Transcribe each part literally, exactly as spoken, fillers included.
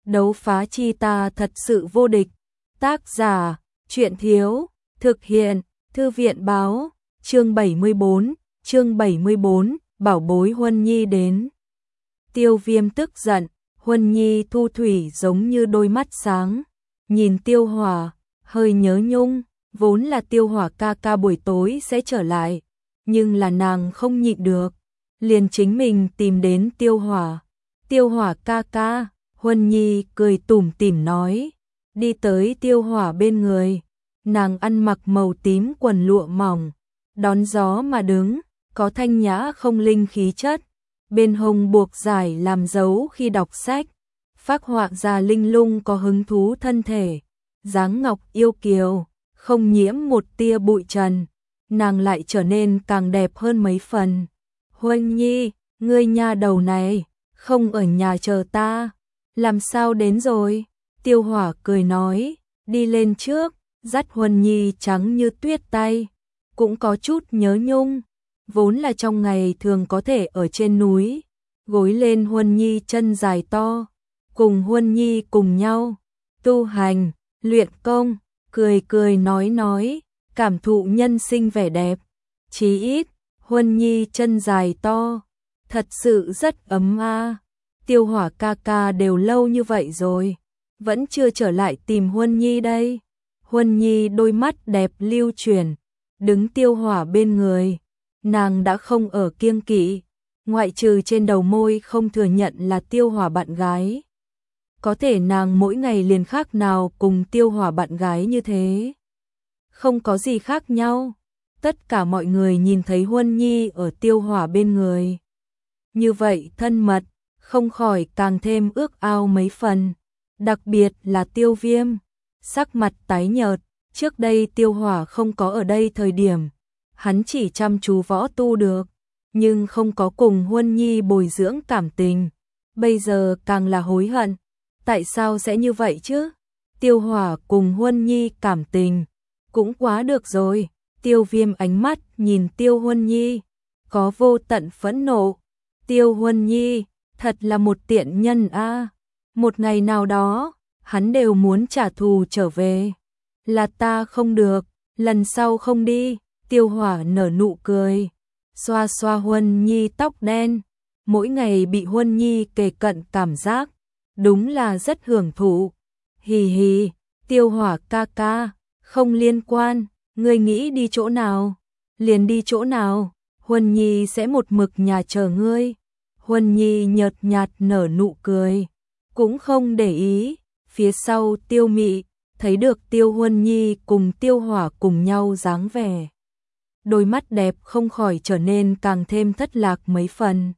đấu phá chi ta thật sự vô địch. Tác giả, truyện thiếu, thực hiện, thư viện báo, chương bảy mươi bốn, chương bảy mươi bốn, bảo bối Huân Nhi đến. Tiêu Viêm tức giận, Huân Nhi thu thủy giống như đôi mắt sáng, nhìn Tiêu Hỏa, hơi nhớ nhung, vốn là Tiêu Hỏa ca ca buổi tối sẽ trở lại, nhưng là nàng không nhịn được, liền chính mình tìm đến Tiêu Hỏa. Tiêu Hỏa ca ca, Huân Nhi cười tủm tỉm nói, đi tới Tiêu Hỏa bên người, nàng ăn mặc màu tím quần lụa mỏng, đón gió mà đứng, có thanh nhã không linh khí chất, bên hông buộc dài làm dấu khi đọc sách, phác họa ra linh lung có hứng thú thân thể, dáng ngọc yêu kiều, không nhiễm một tia bụi trần, nàng lại trở nên càng đẹp hơn mấy phần. Huân Nhi, ngươi nha đầu này, không ở nhà chờ ta, làm sao đến rồi? Tiêu Hỏa cười nói, đi lên trước, dắt Huân Nhi trắng như tuyết tay, cũng có chút nhớ nhung, vốn là trong ngày thường có thể ở trên núi, gối lên Huân Nhi chân dài to, cùng Huân Nhi cùng nhau, tu hành, luyện công, cười cười nói nói, cảm thụ nhân sinh vẻ đẹp, chí ít, Huân Nhi chân dài to, thật sự rất ấm a. Tiêu Hỏa ca ca đều lâu như vậy rồi, vẫn chưa trở lại tìm Huân Nhi đây. Huân Nhi đôi mắt đẹp lưu chuyển, đứng Tiêu Hỏa bên người, nàng đã không ở kiêng kỵ, ngoại trừ trên đầu môi không thừa nhận là Tiêu Hỏa bạn gái. Có thể nàng mỗi ngày liền khác nào cùng Tiêu Hỏa bạn gái như thế. Không có gì khác nhau, tất cả mọi người nhìn thấy Huân Nhi ở Tiêu Hỏa bên người. Như vậy thân mật, không khỏi càng thêm ước ao mấy phần, đặc biệt là Tiêu Viêm, sắc mặt tái nhợt, trước đây Tiêu Hỏa không có ở đây thời điểm, hắn chỉ chăm chú võ tu được, nhưng không có cùng Huân Nhi bồi dưỡng cảm tình, bây giờ càng là hối hận, tại sao sẽ như vậy chứ? Tiêu Hỏa cùng Huân Nhi cảm tình, cũng quá được rồi. Tiêu Viêm ánh mắt nhìn Tiêu Huân Nhi, có vô tận phẫn nộ. Tiêu Huân Nhi, thật là một tiện nhân a. Một ngày nào đó, hắn đều muốn trả thù trở về. Là ta không được, lần sau không đi. Tiêu Hỏa nở nụ cười, xoa xoa Huân Nhi tóc đen, mỗi ngày bị Huân Nhi kề cận cảm giác, đúng là rất hưởng thụ. Hì hì, Tiêu Hỏa ca ca, không liên quan, ngươi nghĩ đi chỗ nào, liền đi chỗ nào, Huân Nhi sẽ một mực nhà chờ ngươi. Huân Nhi nhợt nhạt nở nụ cười, cũng không để ý, phía sau Tiêu Mị, thấy được Tiêu Huân Nhi cùng Tiêu Hỏa cùng nhau dáng vẻ. Đôi mắt đẹp không khỏi trở nên càng thêm thất lạc mấy phần.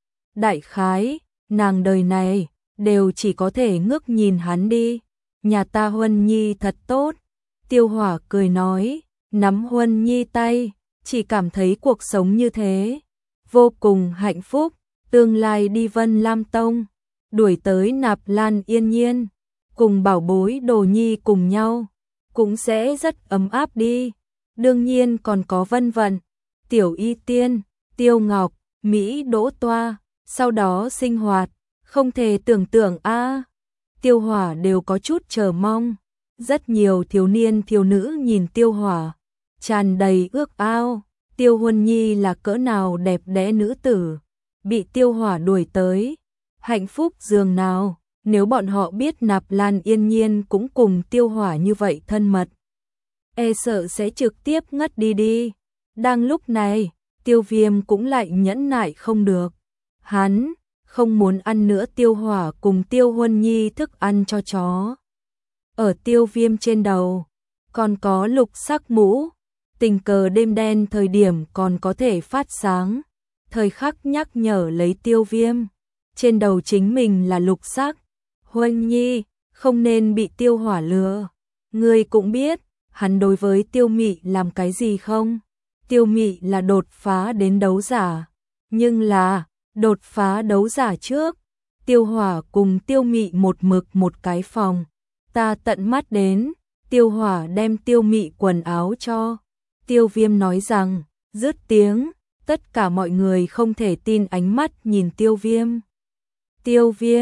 Đại khái, nàng đời này, đều chỉ có thể ngước nhìn hắn đi, nhà ta Huân Nhi thật tốt. Tiêu Hỏa cười nói, nắm Huân Nhi tay, chỉ cảm thấy cuộc sống như thế, vô cùng hạnh phúc, tương lai đi Vân Lam Tông, đuổi tới Nạp Lan Yên Nhiên, cùng bảo bối Đồ Nhi cùng nhau, cũng sẽ rất ấm áp đi. Đương nhiên còn có Vân Vận, Tiểu Y Tiên, Tiêu Ngọc, Mỹ Đỗ Toa, sau đó sinh hoạt, không thể tưởng tượng a. Tiêu Hỏa đều có chút chờ mong. Rất nhiều thiếu niên thiếu nữ nhìn Tiêu Hỏa, tràn đầy ước ao, Tiêu Huân Nhi là cỡ nào đẹp đẽ nữ tử, bị Tiêu Hỏa đuổi tới, hạnh phúc dường nào, nếu bọn họ biết Nạp Lan Yên Nhiên cũng cùng Tiêu Hỏa như vậy thân mật, e sợ sẽ trực tiếp ngất đi đi. Đang lúc này, Tiêu Viêm cũng lại nhẫn nại không được, hắn không muốn ăn nữa Tiêu Hỏa cùng Tiêu Huân Nhi thức ăn cho chó. Ở Tiêu Viêm trên đầu, còn có lục sắc mũ, tình cờ đêm đen thời điểm còn có thể phát sáng, thời khắc nhắc nhở lấy Tiêu Viêm, trên đầu chính mình là lục sắc. Huân Nhi, không nên bị Tiêu Hỏa lừa, ngươi cũng biết, hắn đối với Tiêu Mị làm cái gì không? Tiêu Mị là đột phá đến đấu giả, nhưng là, đột phá đấu giả trước, Tiêu Hỏa cùng Tiêu Mị một mực một cái phòng. Ta tận mắt đến, Tiêu Hỏa đem Tiêu Mị quần áo cho. Tiêu Viêm nói rằng, dứt tiếng, tất cả mọi người không thể tin ánh mắt nhìn Tiêu Viêm. Tiêu Viêm,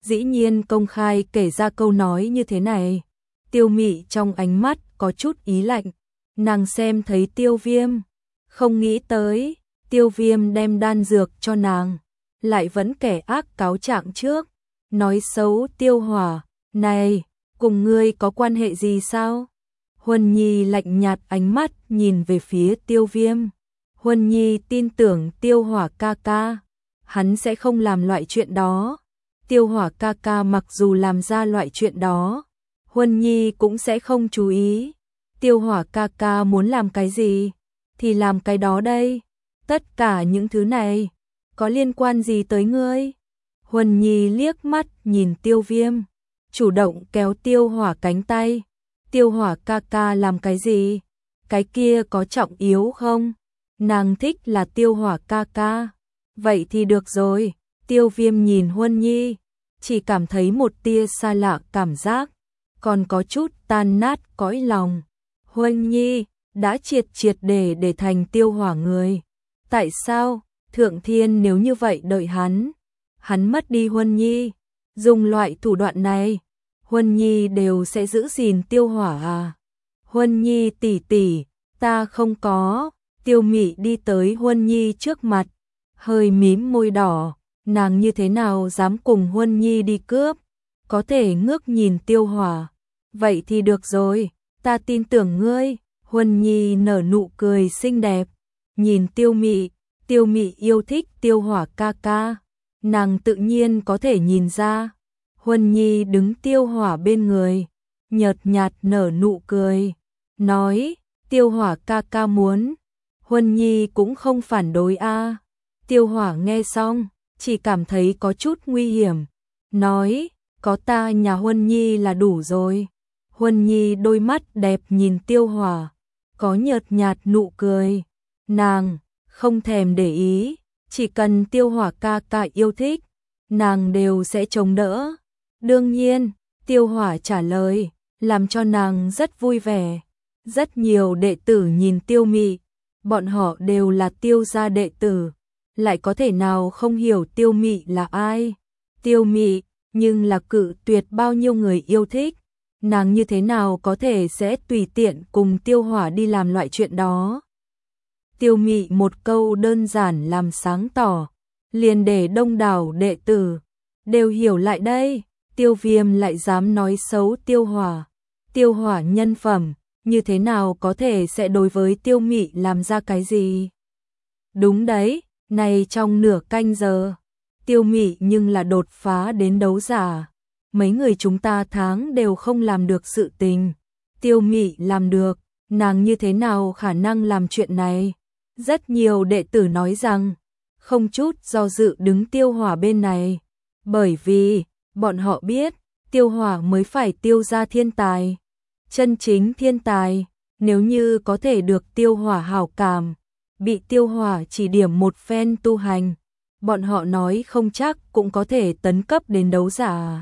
dĩ nhiên công khai kể ra câu nói như thế này. Tiêu Mị trong ánh mắt có chút ý lạnh, nàng xem thấy Tiêu Viêm, không nghĩ tới, Tiêu Viêm đem đan dược cho nàng, lại vẫn kẻ ác cáo trạng trước, nói xấu Tiêu Hỏa, này, cùng ngươi có quan hệ gì sao? Huân Nhi lạnh nhạt ánh mắt nhìn về phía Tiêu Viêm. Huân Nhi tin tưởng Tiêu Hỏa ca ca, hắn sẽ không làm loại chuyện đó. Tiêu Hỏa ca ca mặc dù làm ra loại chuyện đó, Huân Nhi cũng sẽ không chú ý. Tiêu Hỏa ca ca muốn làm cái gì, thì làm cái đó đây. Tất cả những thứ này, có liên quan gì tới ngươi? Huân Nhi liếc mắt nhìn Tiêu Viêm, chủ động kéo Tiêu Hỏa cánh tay. Tiêu Hỏa ca ca làm cái gì? Cái kia có trọng yếu không? Nàng thích là Tiêu Hỏa ca ca. Vậy thì được rồi. Tiêu Viêm nhìn Huân Nhi, chỉ cảm thấy một tia xa lạ cảm giác, còn có chút tan nát cõi lòng. Huân Nhi đã triệt triệt để để thành Tiêu Hỏa người. Tại sao? Thượng Thiên nếu như vậy đợi hắn, hắn mất đi Huân Nhi, dùng loại thủ đoạn này, Huân Nhi đều sẽ giữ gìn Tiêu Hỏa à? Huân Nhi tỷ tỷ, ta không có. Tiêu Mị đi tới Huân Nhi trước mặt, hơi mím môi đỏ, nàng như thế nào dám cùng Huân Nhi đi cướp, có thể ngước nhìn Tiêu Hỏa. Vậy thì được rồi, ta tin tưởng ngươi. Huân Nhi nở nụ cười xinh đẹp, nhìn Tiêu Mị, Tiêu Mị yêu thích Tiêu Hỏa ca ca, nàng tự nhiên có thể nhìn ra. Huân Nhi đứng Tiêu Hỏa bên người, nhợt nhạt nở nụ cười, nói, Tiêu Hỏa ca ca muốn, Huân Nhi cũng không phản đối a. Tiêu Hỏa nghe xong, chỉ cảm thấy có chút nguy hiểm, nói, có ta nhà Huân Nhi là đủ rồi. Huân Nhi đôi mắt đẹp nhìn Tiêu Hỏa, có nhợt nhạt nụ cười, nàng không thèm để ý, chỉ cần Tiêu Hỏa ca ca yêu thích, nàng đều sẽ chống đỡ. Đương nhiên, Tiêu Hỏa trả lời, làm cho nàng rất vui vẻ. Rất nhiều đệ tử nhìn Tiêu Mị, bọn họ đều là Tiêu gia đệ tử, lại có thể nào không hiểu Tiêu Mị là ai. Tiêu Mị, nhưng là cự tuyệt bao nhiêu người yêu thích, nàng như thế nào có thể sẽ tùy tiện cùng Tiêu Hỏa đi làm loại chuyện đó. Tiêu Mị một câu đơn giản làm sáng tỏ, liền để đông đảo đệ tử đều hiểu lại đây. Tiêu Viêm lại dám nói xấu Tiêu Hỏa. Tiêu Hỏa nhân phẩm, như thế nào có thể sẽ đối với Tiêu Mị làm ra cái gì? Đúng đấy, này trong nửa canh giờ, Tiêu Mị nhưng là đột phá đến đấu giả. Mấy người chúng ta tháng đều không làm được sự tình. Tiêu Mị làm được, nàng như thế nào khả năng làm chuyện này? Rất nhiều đệ tử nói rằng, không chút do dự đứng Tiêu Hỏa bên này. Bởi vì, bọn họ biết, Tiêu Hỏa mới phải Tiêu gia thiên tài. Chân chính thiên tài, nếu như có thể được Tiêu Hỏa hảo cảm, bị Tiêu Hỏa chỉ điểm một phen tu hành, bọn họ nói không chắc cũng có thể tấn cấp đến đấu giả.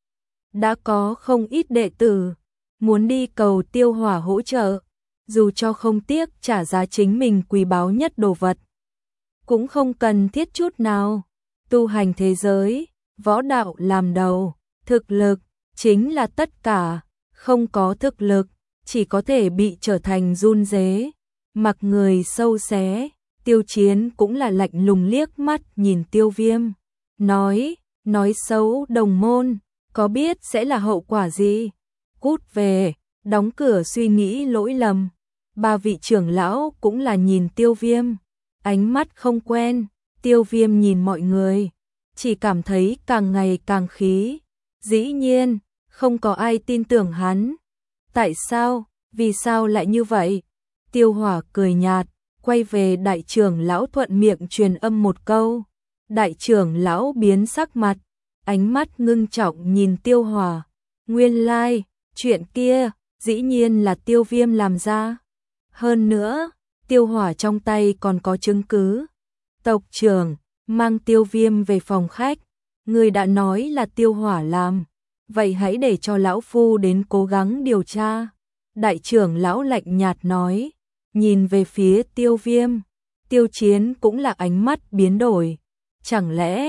Đã có không ít đệ tử muốn đi cầu Tiêu Hỏa hỗ trợ, dù cho không tiếc trả giá chính mình quý báu nhất đồ vật. Cũng không cần thiết chút nào. Tu hành thế giới, võ đạo làm đầu, thực lực chính là tất cả, không có thực lực, chỉ có thể bị trở thành run rế, mặc người sâu xé. Tiêu Chiến cũng là lạnh lùng liếc mắt nhìn Tiêu Viêm, nói, nói xấu đồng môn, có biết sẽ là hậu quả gì? Cút về, đóng cửa suy nghĩ lỗi lầm. Ba vị trưởng lão cũng là nhìn Tiêu Viêm, ánh mắt không quen. Tiêu Viêm nhìn mọi người, chỉ cảm thấy càng ngày càng khí. Dĩ nhiên, không có ai tin tưởng hắn. Tại sao? Vì sao lại như vậy? Tiêu Hỏa cười nhạt, quay về đại trưởng lão thuận miệng truyền âm một câu. Đại trưởng lão biến sắc mặt, ánh mắt ngưng trọng nhìn Tiêu Hỏa. Nguyên lai, like, chuyện kia, dĩ nhiên là Tiêu Viêm làm ra. Hơn nữa, Tiêu Hỏa trong tay còn có chứng cứ. Tộc trưởng, mang Tiêu Viêm về phòng khách. Người đã nói là Tiêu Hỏa làm, vậy hãy để cho lão phu đến cố gắng điều tra. Đại trưởng lão lạnh nhạt nói, nhìn về phía Tiêu Viêm. Tiêu Chiến cũng là ánh mắt biến đổi. Chẳng lẽ,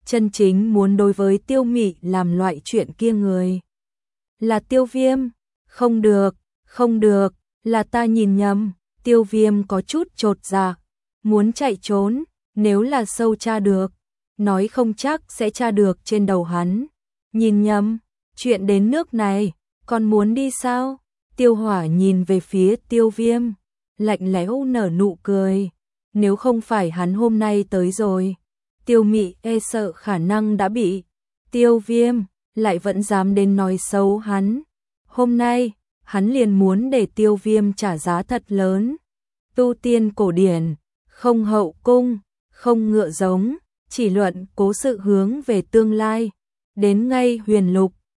chân chính muốn đối với Tiêu Mị làm loại chuyện kia người. Là Tiêu Viêm, không được, không được, là ta nhìn nhầm, Tiêu Viêm có chút chột dạ, muốn chạy trốn, nếu là sâu tra được, nói không chắc sẽ tra được trên đầu hắn. Nhìn nhầm, chuyện đến nước này, còn muốn đi sao? Tiêu Hỏa nhìn về phía Tiêu Viêm, lạnh lẽo nở nụ cười, nếu không phải hắn hôm nay tới rồi, Tiêu Mị e sợ khả năng đã bị Tiêu Viêm lại vẫn dám đến nói xấu hắn. Hôm nay, hắn liền muốn để Tiêu Viêm trả giá thật lớn. Tu tiên cổ điển, không hậu cung, không ngựa giống, chỉ luận cố sự hướng về tương lai. Đến ngay huyền lục,